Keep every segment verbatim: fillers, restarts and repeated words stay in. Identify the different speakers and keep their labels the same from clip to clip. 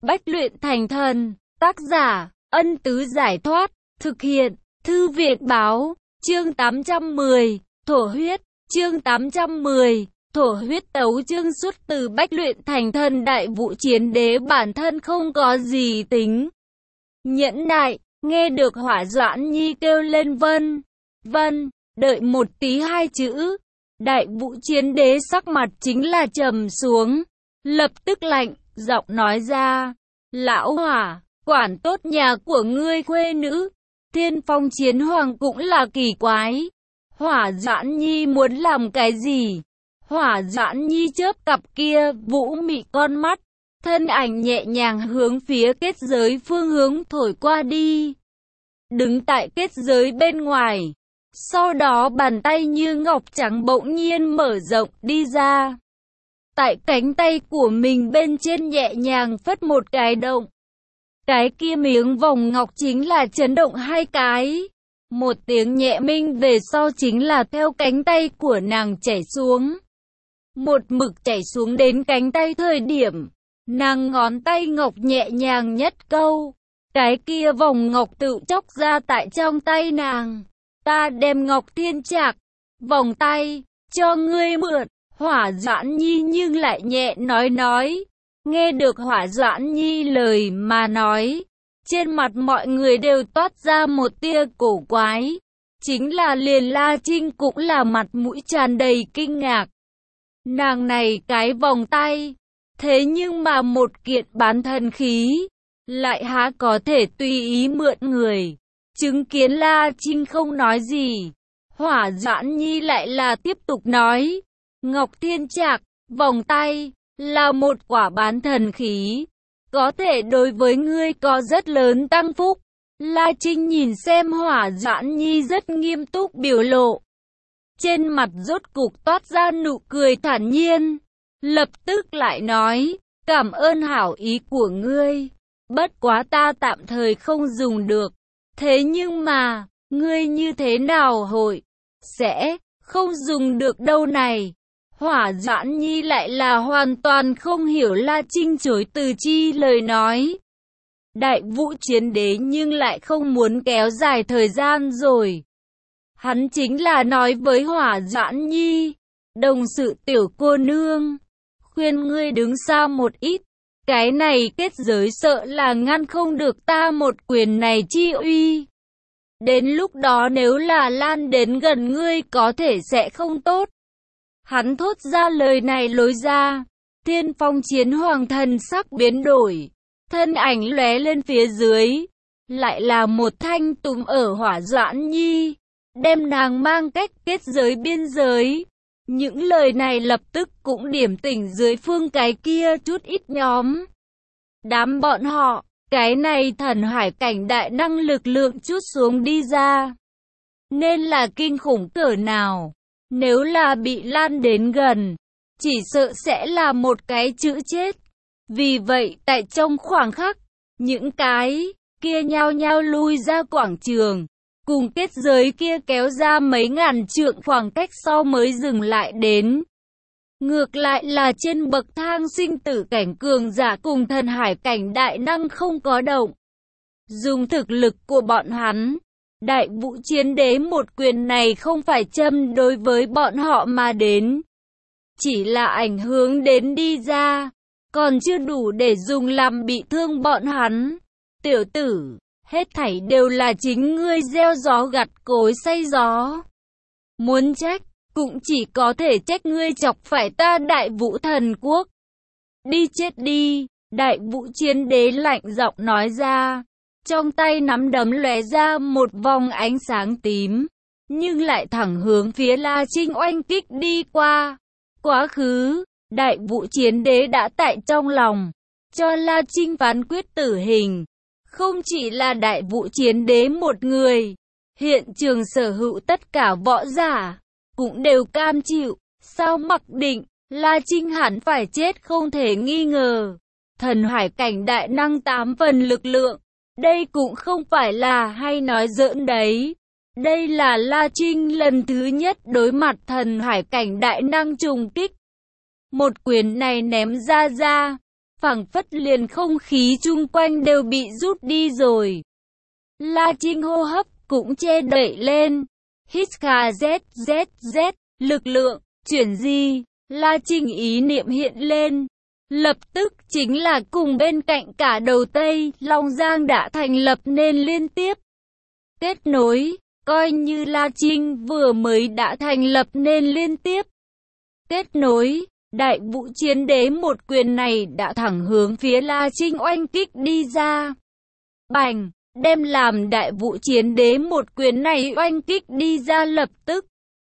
Speaker 1: bách luyện thành thần. Tác giả, Ân Tứ Giải Thoát. Thực hiện, Thư Viện Báo. Chương tám trăm mười, Thổ Huyết. Chương tám trăm mười, Thổ Huyết tấu chương. Xuất từ bách luyện thành thần. Đại Vũ Chiến Đế bản thân không có gì tính nhẫn nại, nghe được Hỏa Doãn Nhi kêu lên vân, vân, đợi một tí hai chữ. Đại Vũ Chiến Đế sắc mặt chính là trầm xuống, lập tức lạnh, giọng nói ra, lão Hỏa, quản tốt nhà của ngươi khuê nữ. Thiên Phong Chiến Hoàng cũng là kỳ quái, Hỏa Doãn Nhi muốn làm cái gì? Hỏa Doãn Nhi chớp cặp kia vũ mị con mắt, thân ảnh nhẹ nhàng hướng phía kết giới phương hướng thổi qua đi. Đứng tại kết giới bên ngoài, sau đó bàn tay như ngọc trắng bỗng nhiên mở rộng đi ra. Tại cánh tay của mình bên trên nhẹ nhàng phất một cái động. Cái kia miếng vòng ngọc chính là chấn động hai cái. Một tiếng nhẹ minh về sau chính là theo cánh tay của nàng chảy xuống. Một mực chảy xuống đến cánh tay thời điểm, nàng ngón tay ngọc nhẹ nhàng nhất câu. Cái kia vòng ngọc tự chóc ra tại trong tay nàng. Ta đem Ngọc Thiên Trạc, vòng tay, cho ngươi mượn. Hỏa Doãn Nhi nhưng lại nhẹ nói nói. Nghe được Hỏa Doãn Nhi lời mà nói, trên mặt mọi người đều toát ra một tia cổ quái. Chính là liền La Trinh cũng là mặt mũi tràn đầy kinh ngạc. Nàng này cái vòng tay, thế nhưng mà một kiện bán thần khí, lại há có thể tùy ý mượn người. Chứng kiến La Trinh không nói gì, Hỏa Doãn Nhi lại là tiếp tục nói, Ngọc Thiên Trạc, vòng tay, là một quả bán thần khí, có thể đối với ngươi có rất lớn tăng phúc. La Trinh nhìn xem Hỏa Doãn Nhi rất nghiêm túc biểu lộ, trên mặt rốt cục toát ra nụ cười thản nhiên, lập tức lại nói, cảm ơn hảo ý của ngươi, bất quá ta tạm thời không dùng được. Thế nhưng mà, ngươi như thế nào hội sẽ không dùng được đâu này? Hỏa Doãn Nhi lại là hoàn toàn không hiểu La Trinh chối từ chi lời nói. Đại Vũ Chiến Đế nhưng lại không muốn kéo dài thời gian rồi. Hắn chính là nói với Hỏa Doãn Nhi, đồng sự tiểu cô nương, khuyên ngươi đứng xa một ít. Cái này kết giới sợ là ngăn không được ta một quyền này chi uy. Đến lúc đó nếu là lan đến gần ngươi có thể sẽ không tốt. Hắn thốt ra lời này lối ra, Thiên Phong Chiến Hoàng thần sắc biến đổi, thân ảnh lóe lên phía dưới, lại là một thanh túm ở Hỏa Doãn Nhi, đem nàng mang cách kết giới biên giới. Những lời này lập tức cũng điểm tỉnh dưới phương cái kia chút ít nhóm. Đám bọn họ, cái này thần hải cảnh đại năng lực lượng chút xuống đi ra, nên là kinh khủng cỡ nào. Nếu là bị lan đến gần, chỉ sợ sẽ là một cái chữ chết. Vì vậy tại trong khoảng khắc, những cái kia nhao nhao lui ra quảng trường, cùng kết giới kia kéo ra mấy ngàn trượng khoảng cách sau mới dừng lại đến. Ngược lại là trên bậc thang sinh tử cảnh cường giả cùng thần hải cảnh đại năng không có động. Dùng thực lực của bọn hắn, Đại Vũ Chiến Đế một quyền này không phải châm đối với bọn họ mà đến, chỉ là ảnh hưởng đến đi ra, còn chưa đủ để dùng làm bị thương bọn hắn. Tiểu tử, hết thảy đều là chính ngươi gieo gió gặt cối xây gió. Muốn trách, cũng chỉ có thể trách ngươi chọc phải ta Đại Vũ Thần Quốc. Đi chết đi, Đại Vũ Chiến Đế lạnh giọng nói ra. Trong tay nắm đấm lóe ra một vòng ánh sáng tím, nhưng lại thẳng hướng phía La Trinh oanh kích đi qua. Quá khứ, Đại Vũ Chiến Đế đã tại trong lòng, cho La Trinh phán quyết tử hình. Không chỉ là Đại Vũ Chiến Đế một người, hiện trường sở hữu tất cả võ giả, cũng đều cam chịu. Sao mặc định, La Trinh hẳn phải chết không thể nghi ngờ. Thần hải cảnh đại năng tám phần lực lượng. Đây cũng không phải là hay nói giỡn đấy. Đây là La Trinh lần thứ nhất đối mặt thần hải cảnh đại năng trùng kích. Một quyền này ném ra ra, phảng phất liền không khí chung quanh đều bị rút đi rồi. La Trinh hô hấp cũng che đậy lên. Hít kha z z z, lực lượng, chuyển di. La Trinh ý niệm hiện lên. Lập tức chính là cùng bên cạnh cả đầu Tây, Long Giang đã thành lập nên liên tiếp. Kết nối, coi như La Trinh vừa mới đã thành lập nên liên tiếp. Kết nối, Đại Vũ Chiến Đế một quyền này đã thẳng hướng phía La Trinh oanh kích đi ra. Bành, đem làm Đại Vũ Chiến Đế một quyền này oanh kích đi ra lập tức.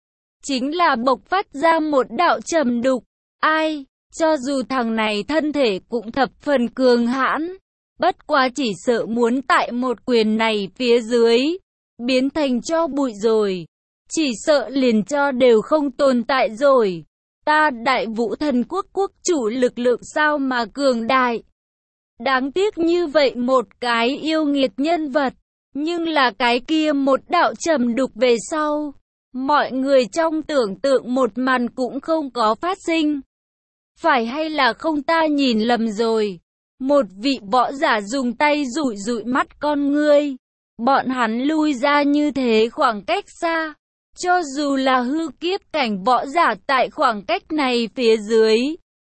Speaker 1: Chính là bộc phát ra một đạo trầm đục. Ai, cho dù thằng này thân thể cũng thập phần cường hãn. Bất quá chỉ sợ muốn tại một quyền này phía dưới, biến thành cho bụi rồi. Chỉ sợ liền cho đều không tồn tại rồi. Ta Đại Vũ Thần Quốc quốc chủ lực lượng sao mà cường đại. Đáng tiếc như vậy một cái yêu nghiệt nhân vật. Nhưng là cái kia một đạo trầm đục về sau. Mọi người trong tưởng tượng một màn cũng không có phát sinh. Phải hay là không ta nhìn lầm rồi. Một vị võ giả dùng tay dụi dụi mắt con ngươi. Bọn hắn lui ra như thế khoảng cách xa. Cho dù là hư kiếp cảnh võ giả tại khoảng cách này phía dưới,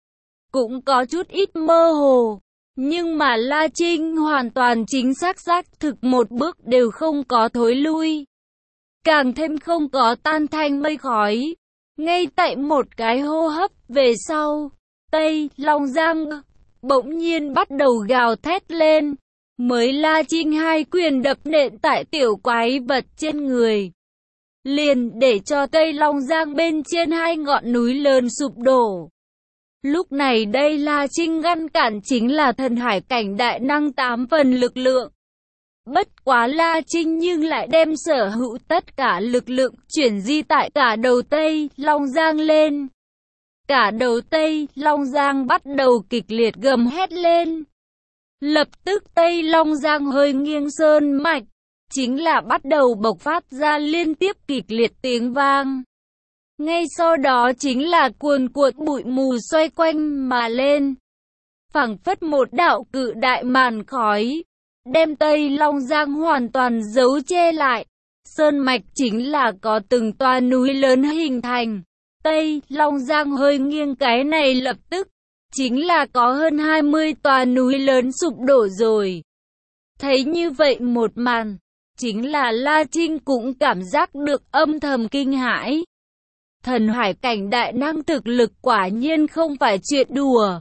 Speaker 1: cũng có chút ít mơ hồ. Nhưng mà La Trinh hoàn toàn chính xác xác thực một bước đều không có thối lui. Càng thêm không có tan thành mây khói. Ngay tại một cái hô hấp về sau, Tây Long Giang bỗng nhiên bắt đầu gào thét lên. Mới La Trinh hai quyền đập nện tại tiểu quái vật trên người. Liền để cho Tây Long Giang bên trên hai ngọn núi lớn sụp đổ. Lúc này đây La Trinh ngăn cản chính là thần hải cảnh đại năng tám phần lực lượng. Bất quá La Trinh nhưng lại đem sở hữu tất cả lực lượng chuyển di tại cả đầu Tây Long Giang lên. Cả đầu Tây Long Giang bắt đầu kịch liệt gầm hét lên. Lập tức Tây Long Giang hơi nghiêng sơn mạch, chính là bắt đầu bộc phát ra liên tiếp kịch liệt tiếng vang. Ngay sau đó chính là cuồn cuộn bụi mù xoay quanh mà lên. Phảng phất một đạo cự đại màn khói, đem Tây Long Giang hoàn toàn giấu che lại. Sơn mạch chính là có từng toa núi lớn hình thành. Tây Long Giang hơi nghiêng cái này lập tức, chính là có hơn hai mươi tòa núi lớn sụp đổ rồi. Thấy như vậy một màn, chính là La Trinh cũng cảm giác được âm thầm kinh hãi. Thần hải cảnh đại năng thực lực quả nhiên không phải chuyện đùa.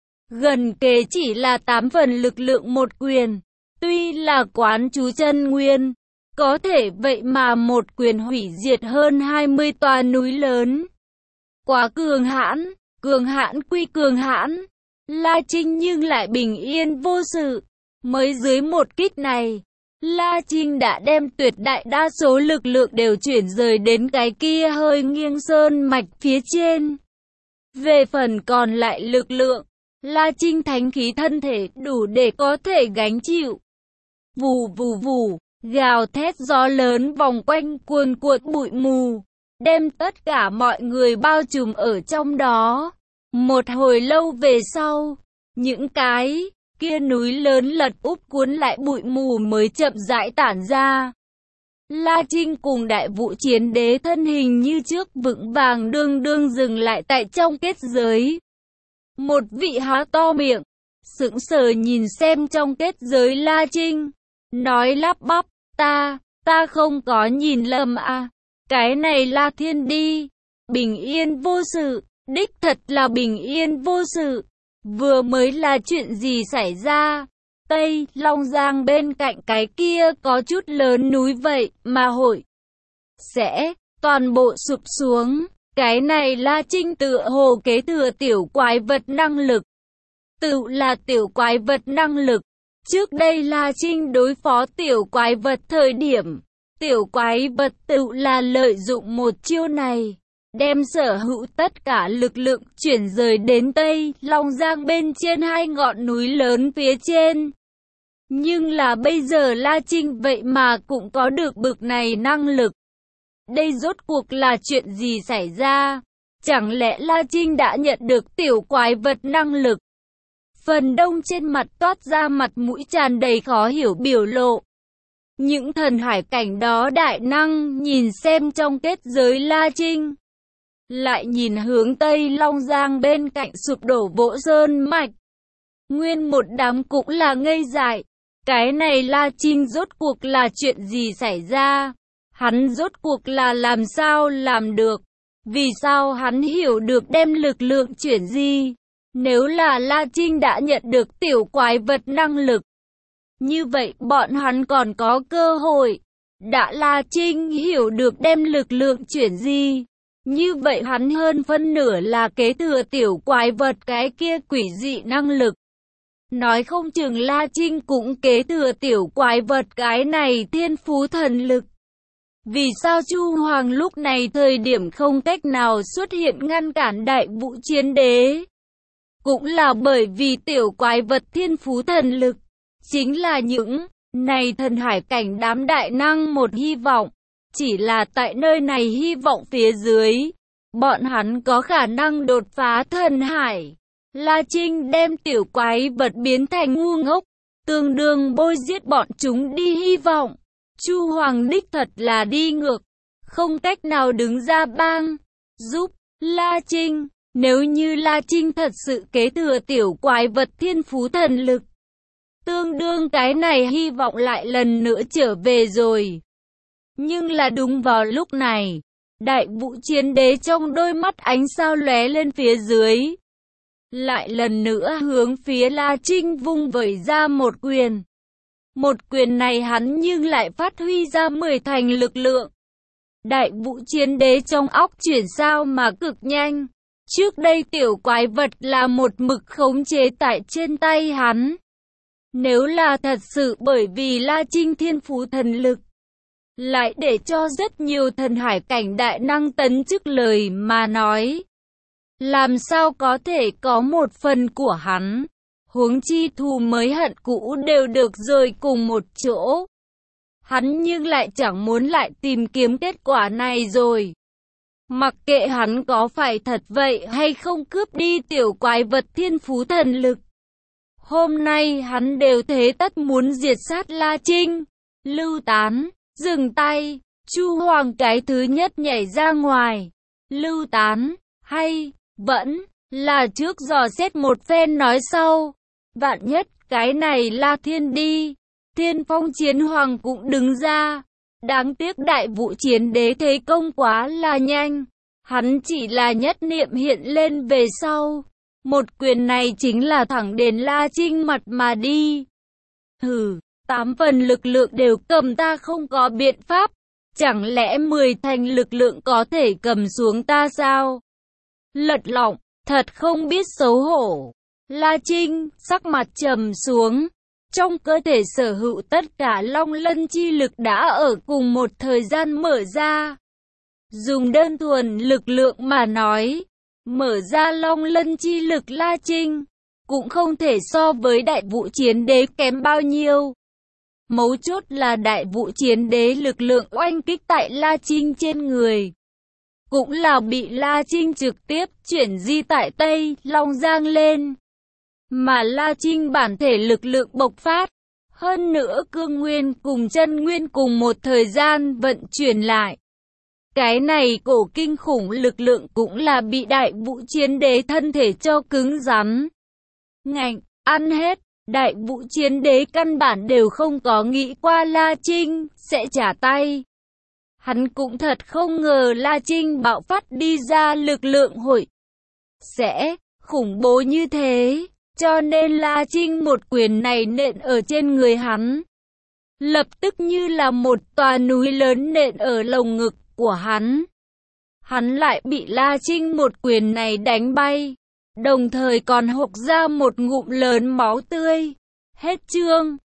Speaker 1: Gần kề chỉ là tám phần lực lượng một quyền. Tuy là quán chú chân nguyên, có thể vậy mà một quyền hủy diệt hơn hai mươi tòa núi lớn. Quá cường hãn, cường hãn quy cường hãn. La Trinh nhưng lại bình yên vô sự. Mới dưới một kích này, La Trinh đã đem tuyệt đại đa số lực lượng đều chuyển rời đến cái kia hơi nghiêng sơn mạch phía trên. Về phần còn lại lực lượng, La Trinh thánh khí thân thể đủ để có thể gánh chịu. Vù vù vù, gào thét gió lớn vòng quanh cuồn cuộn bụi mù, đem tất cả mọi người bao trùm ở trong đó. Một hồi lâu về sau, những cái kia núi lớn lật úp cuốn lại bụi mù mới chậm rãi tản ra. La Trinh cùng Đại Vũ Chiến Đế thân hình như trước vững vàng đương đương dừng lại tại trong kết giới. Một vị há to miệng, sững sờ nhìn xem trong kết giới La Trinh, nói lắp bắp, ta, ta không có nhìn lầm à, cái này La Thiên đi, bình yên vô sự, đích thật là bình yên vô sự. Vừa mới là chuyện gì xảy ra? Tây Long Giang bên cạnh cái kia có chút lớn núi vậy mà hội sẽ toàn bộ sụp xuống. Cái này La Trinh tựa hồ kế thừa tiểu quái vật năng lực. Tự là tiểu quái vật năng lực. Trước đây La Trinh đối phó tiểu quái vật thời điểm, tiểu quái vật tự là lợi dụng một chiêu này, đem sở hữu tất cả lực lượng chuyển rời đến Tây Long Giang bên trên hai ngọn núi lớn phía trên. Nhưng là bây giờ La Trinh vậy mà cũng có được bực này năng lực. Đây rốt cuộc là chuyện gì xảy ra? Chẳng lẽ La Trinh đã nhận được tiểu quái vật năng lực? Phần đông trên mặt toát ra mặt mũi tràn đầy khó hiểu biểu lộ. Những thần hải cảnh đó đại năng nhìn xem trong kết giới La Trinh. Lại nhìn hướng Tây Long Giang bên cạnh sụp đổ Vỗ Sơn Mạch. Nguyên một đám cũng là ngây dại. Cái này La Trinh rốt cuộc là chuyện gì xảy ra? Hắn rốt cuộc là làm sao làm được? Vì sao hắn hiểu được đem lực lượng chuyển di? Nếu là La Trinh đã nhận được tiểu quái vật năng lực, như vậy bọn hắn còn có cơ hội. Đã La Trinh hiểu được đem lực lượng chuyển di, như vậy hắn hơn phân nửa là kế thừa tiểu quái vật cái kia quỷ dị năng lực. Nói không chừng La Trinh cũng kế thừa tiểu quái vật cái này thiên phú thần lực. Vì sao Chu Hoàng lúc này thời điểm không cách nào xuất hiện ngăn cản Đại Vũ Chiến Đế? Cũng là bởi vì tiểu quái vật thiên phú thần lực, chính là những này thần hải cảnh đám đại năng một hy vọng. Chỉ là tại nơi này hy vọng phía dưới, bọn hắn có khả năng đột phá thần hải. La Trinh đem tiểu quái vật biến thành ngu ngốc, tương đương bôi giết bọn chúng đi hy vọng. Chu Hoàng đích thật là đi ngược, không cách nào đứng ra bang giúp La Trinh. Nếu như La Trinh thật sự kế thừa tiểu quái vật thiên phú thần lực, tương đương cái này hy vọng lại lần nữa trở về rồi. Nhưng là đúng vào lúc này, Đại Vũ Chiến Đế trong đôi mắt ánh sao lóe lên phía dưới. Lại lần nữa hướng phía La Trinh vung vẩy ra một quyền. Một quyền này hắn nhưng lại phát huy ra mười thành lực lượng. Đại Vũ Chiến Đế trong óc chuyển sao mà cực nhanh. Trước đây tiểu quái vật là một mực khống chế tại trên tay hắn. Nếu là thật sự bởi vì La Trinh thiên phú thần lực, lại để cho rất nhiều thần hải cảnh đại năng tấn chức lời mà nói, làm sao có thể có một phần của hắn? Huống chi thù mới hận cũ đều được rồi cùng một chỗ. Hắn nhưng lại chẳng muốn lại tìm kiếm kết quả này rồi. Mặc kệ hắn có phải thật vậy hay không cướp đi tiểu quái vật thiên phú thần lực, hôm nay hắn đều thế tất muốn diệt sát La Trinh. Lưu tán, dừng tay. Chu Hoàng cái thứ nhất nhảy ra ngoài. Lưu tán, hay vẫn là trước dò xét một phen nói sau. Vạn nhất cái này La Thiên đi. Thiên Phong Chiến Hoàng cũng đứng ra. Đáng tiếc Đại Vũ Chiến Đế thế công quá là nhanh. Hắn chỉ là nhất niệm hiện lên về sau. Một quyền này chính là thẳng đến La Trinh mặt mà đi. Hừ, tám phần lực lượng đều cầm ta không có biện pháp. Chẳng lẽ mười thành lực lượng có thể cầm xuống ta sao? Lật lọng, thật không biết xấu hổ. La Trinh, sắc mặt trầm xuống. Trong cơ thể sở hữu tất cả long lân chi lực đã ở cùng một thời gian mở ra. Dùng đơn thuần lực lượng mà nói, mở ra long lân chi lực La Trinh, cũng không thể so với Đại Vũ Chiến Đế kém bao nhiêu. Mấu chốt là Đại Vũ Chiến Đế lực lượng oanh kích tại La Trinh trên người, cũng là bị La Trinh trực tiếp chuyển di tại Tây Long Giang lên. Mà La Trinh bản thể lực lượng bộc phát, hơn nữa cương nguyên cùng chân nguyên cùng một thời gian vận chuyển lại. Cái này cổ kinh khủng lực lượng cũng là bị Đại Vũ Chiến Đế thân thể cho cứng rắn. Ngạnh, ăn hết, Đại Vũ Chiến Đế căn bản đều không có nghĩ qua La Trinh sẽ trả tay. Hắn cũng thật không ngờ La Trinh bạo phát đi ra lực lượng hội sẽ khủng bố như thế. Cho nên La Trinh một quyền này nện ở trên người hắn, lập tức như là một tòa núi lớn nện ở lồng ngực của hắn. Hắn lại bị La Trinh một quyền này đánh bay, đồng thời còn hộc ra một ngụm lớn máu tươi. Hết chương.